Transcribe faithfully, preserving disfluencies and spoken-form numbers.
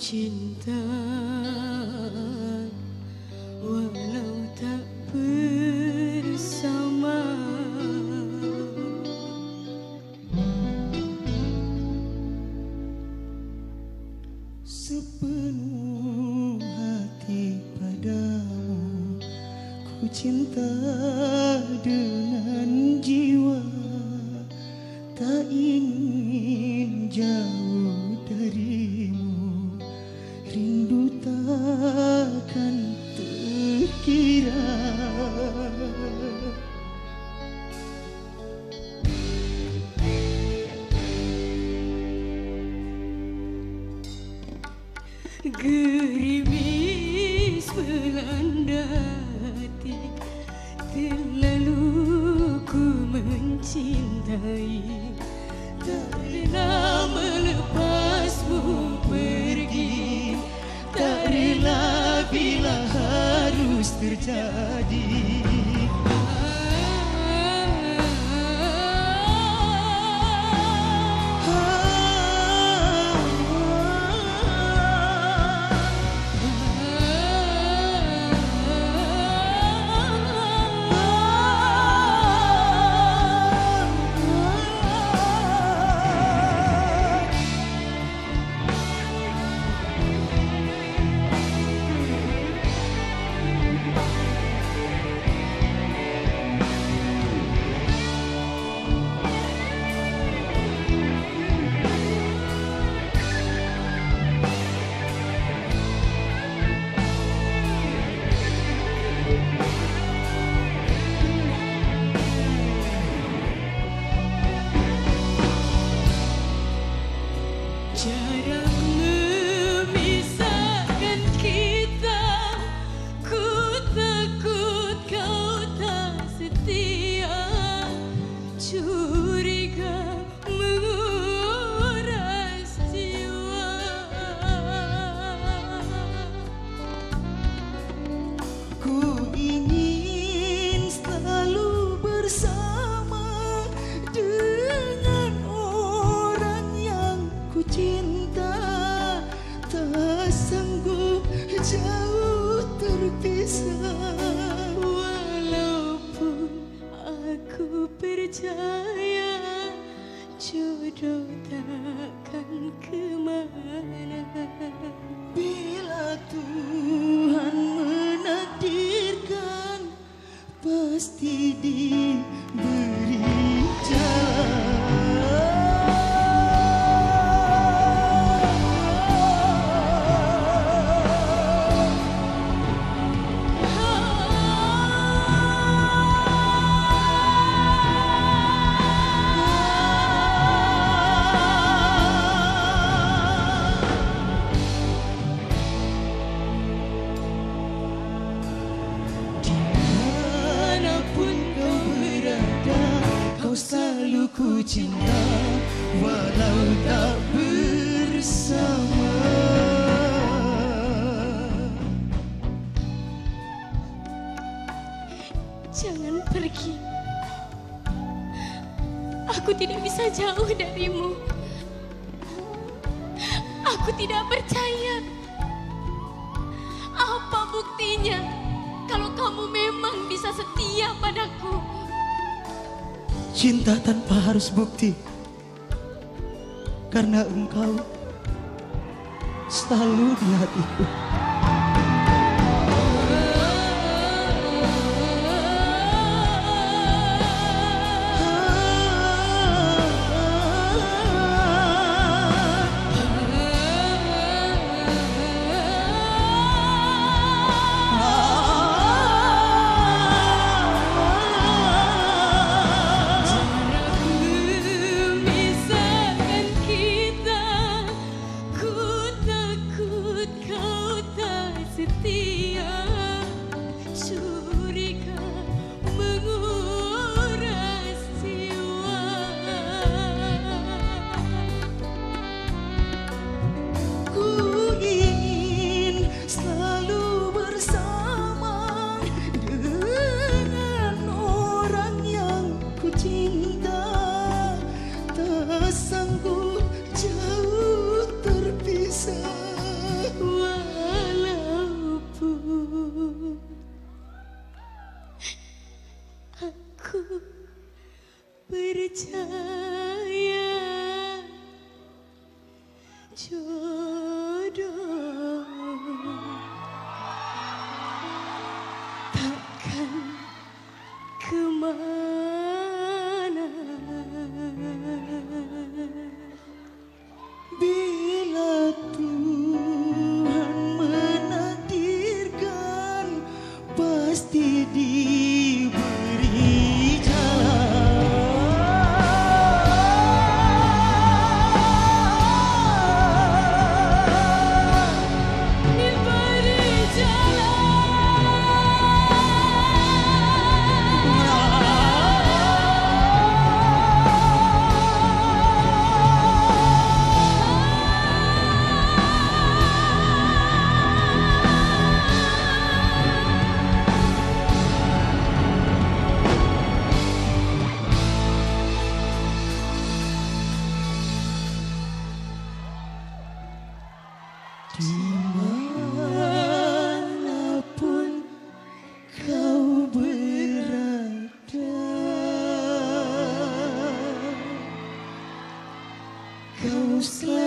cinta walau tak bersama. Sepenuh hati padamu ku cinta dengan jiwa, tak ingin jauh darimu, rindu takkan terkira. Gerimis melanda hati, terlalu ku mencintai, tak rela melepasmu pergi, Tak rela bila harus terjadi. Jarak memisahkan kita, ku takut kau tak setia, curiga menguras jiwa. Ku ingin selalu bersama dengan orang yang ku cinta, tak sanggup jauh terpisah. Walaupun aku percaya jodoh takkan kemana, Bila Tuhan menakdirkan, pasti diberi jalan. dimanapun kau berada, Kau selalu ku cinta walau tak bersama. jangan pergi. Aku tidak bisa jauh darimu. Aku tidak percaya. Apa buktinya kalau kamu memang bisa setia padaku? Cinta tanpa harus bukti, karena engkau selalu di hatiku. Memisahkan kita, ku takut kau tak setia, curiga menguras jiwa. Ku ingin selalu bersama dengan orang yang ku cinta, tak sanggup jauh terpisah. percaya jodoh takkan kemana bila Tuhan menakdirkan pasti diberi jalan, diberi dimanapun kau berada, kau selalu